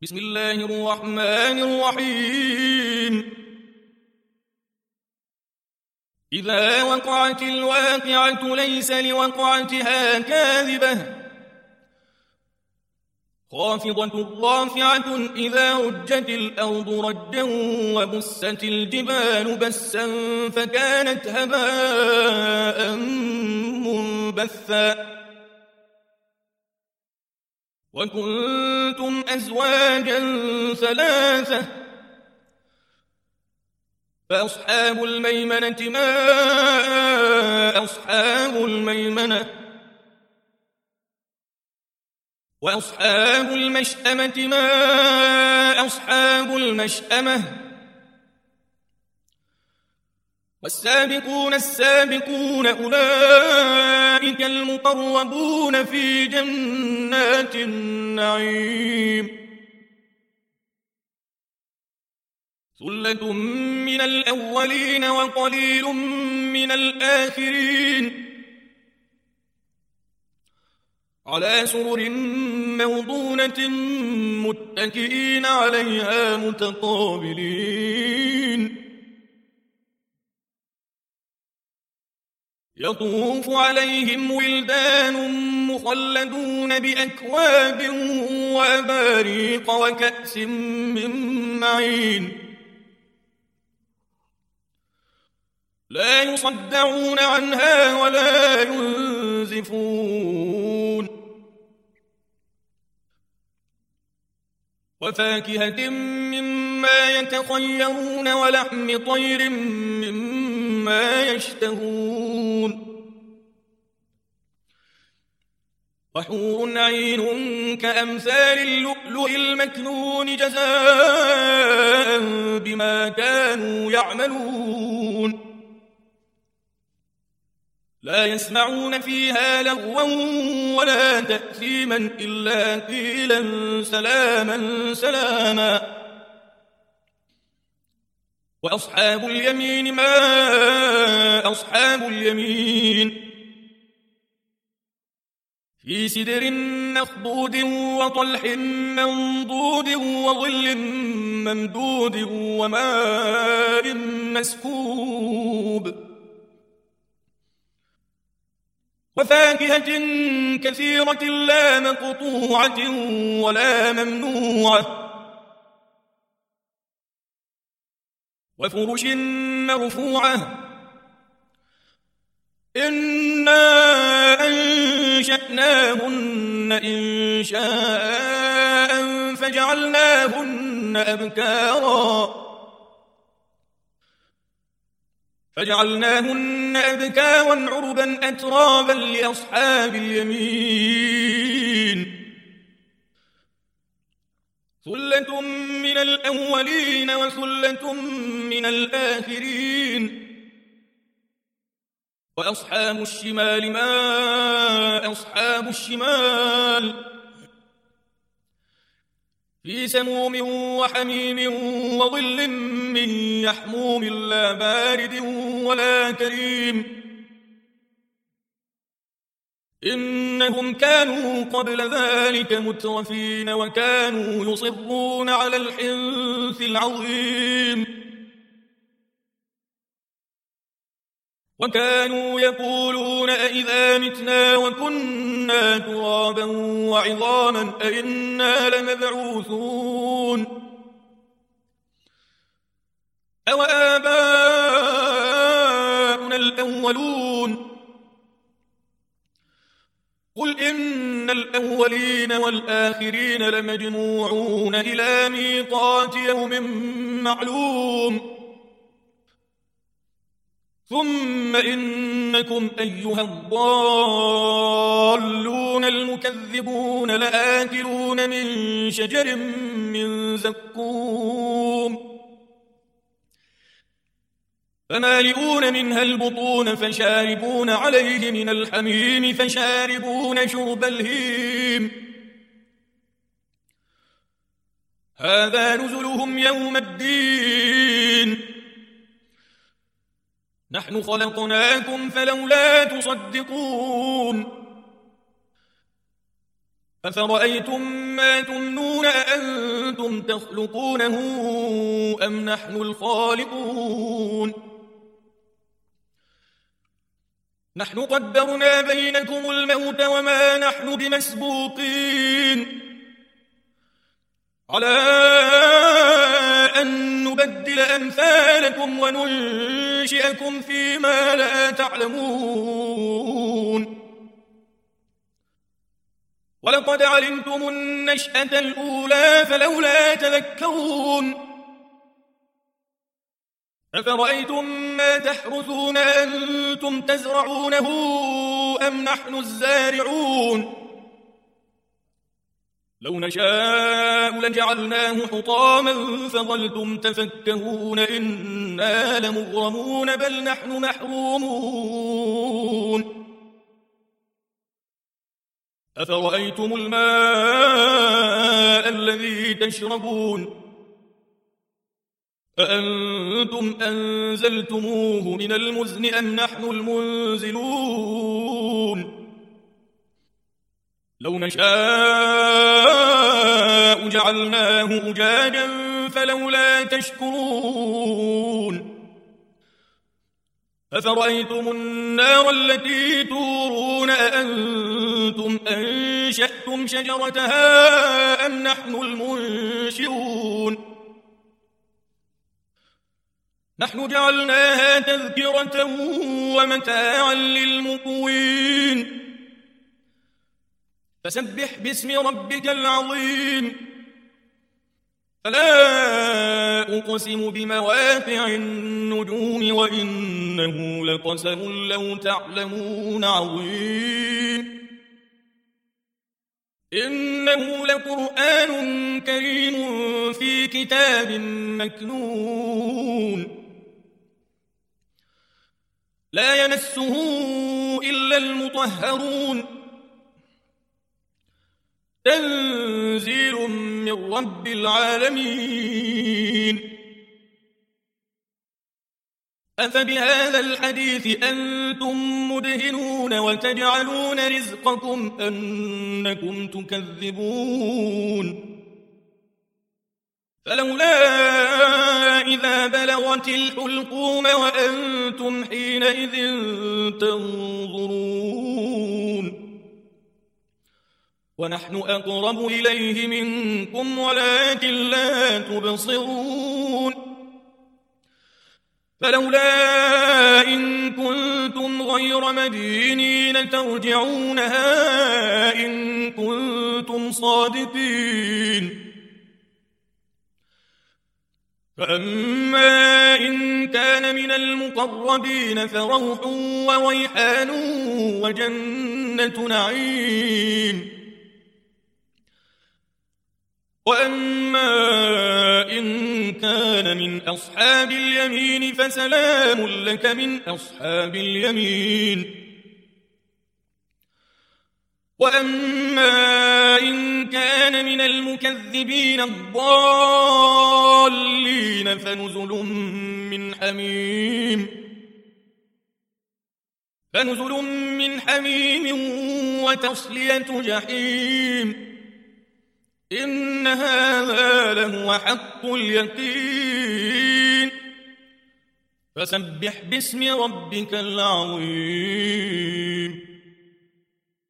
بسم الله الرحمن الرحيم. إذا وقعت الواقعة ليس لوقعتها كاذبة خافضة رافعة إذا رجت الأرض رجا وبست الجبال بسا فكانت هباء منبثا وكنتم أزواجا ثلاثة فأصحاب الميمنة ما أصحاب الميمنة وأصحاب المشأمة ما أصحاب المشأمة والسابقون السابقون أولئك المقربون في جنات النعيم ثلة من الأولين وقليل من الآخرين على سرر موضونة متكئين عليها متقابلين يطوف عليهم ولدان مخلدون بأكواب وأباريق وكأس من معين لا يصدعون عنها ولا ينزفون وفاكهة مما يتخيرون ولحم طير مما يشتهون وحور عين كأمثال اللؤلؤ المكنون جزاء بما كانوا يعملون لا يسمعون فيها لغوا ولا تأثيما إلا قيلا سلاما سلاما وأصحاب اليمين ما أصحاب اليمين في سدر مخضود وطلح منضود وظل ممدود وماء مسكوب وفاكهة كثيرة لا مقطوعة ولا ممنوعة وفرش مرفوعة إنا أنشأناهن إنشاء فجعلناهن أبكارا عربا أترابا لأصحاب اليمين ثلة من الأولين وثلة من الآخرين وأصحاب الشمال ما أصحاب الشمال في سموم وحميم وظل من يحموم لا بارد ولا كريم إنهم كانوا قبل ذلك مترفين وكانوا يصرون على الحنث العظيم وكانوا يقولون أئذا متنا وكنا ترابا وعظاما أئنا لمبعوثون أو آباؤنا الأولون قل إن الأولين والآخرين لمجموعون إلى ميقات يوم معلوم ثم إنكم أيها الضالون المكذبون لآكلون من شجر من زقوم فمالئون منها البطون فشاربون عليه من الحميم فشاربون شرب الهيم هذا نزلهم يوم الدين نحن خلقناكم فلولا تصدقون أفرأيتم ما تمنون أأنتم تخلقونه أم نحن الخالقون نحن قدرنا بينكم الموت وما نحن بمسبوقين على أن نبدل أمثالكم وننشئكم فيما لا تعلمون ولقد علمتم النشأة الأولى فلولا تذكرون أفرأيتم ما تحرثون أنتم تزرعونه أم نحن الزارعون لو نشاء لجعلناه حطاما فظلتم تفكهون إنا لمغرمون بل نحن محرومون أفرأيتم الماء الذي تشربون أأنتم أنزلتموه من المزن أم نحن المنزلون لو نشاء جعلناه أجاجا فلولا تشكرون أفرأيتم النار التي تورون أأنتم أنشأتم شجرتها أم نحن المنشئون نحن جعلناها تذكرة ومتاعا للمقوين فسبح باسم ربك العظيم فلا أقسم بمواقع النجوم وإنه لقسم لو تعلمون عظيم إنه لقرآن كريم في كتاب مكنون لا يمسه إلا المطهرون تنزيل من رب العالمين أفبهذا الحديث أنتم مدهنون وتجعلون رزقكم أنكم تكذبون فلولا إذا بلغت الحلقوم وأنتم حينئذ تنظرون ونحن أقرب إليه منكم ولكن لا تبصرون فلولا إن كنتم غير مدينين ترجعونها إن كنتم صادقين فأما إن كان من المقربين فروح وريحان وجنة نعيم وأما إن كان من أصحاب اليمين فسلام لك من أصحاب اليمين وأما إن كان من المكذبين الضالين فنزل من حميم وتصلية جحيم إن هذا لهو حق اليقين فسبح باسم ربك العظيم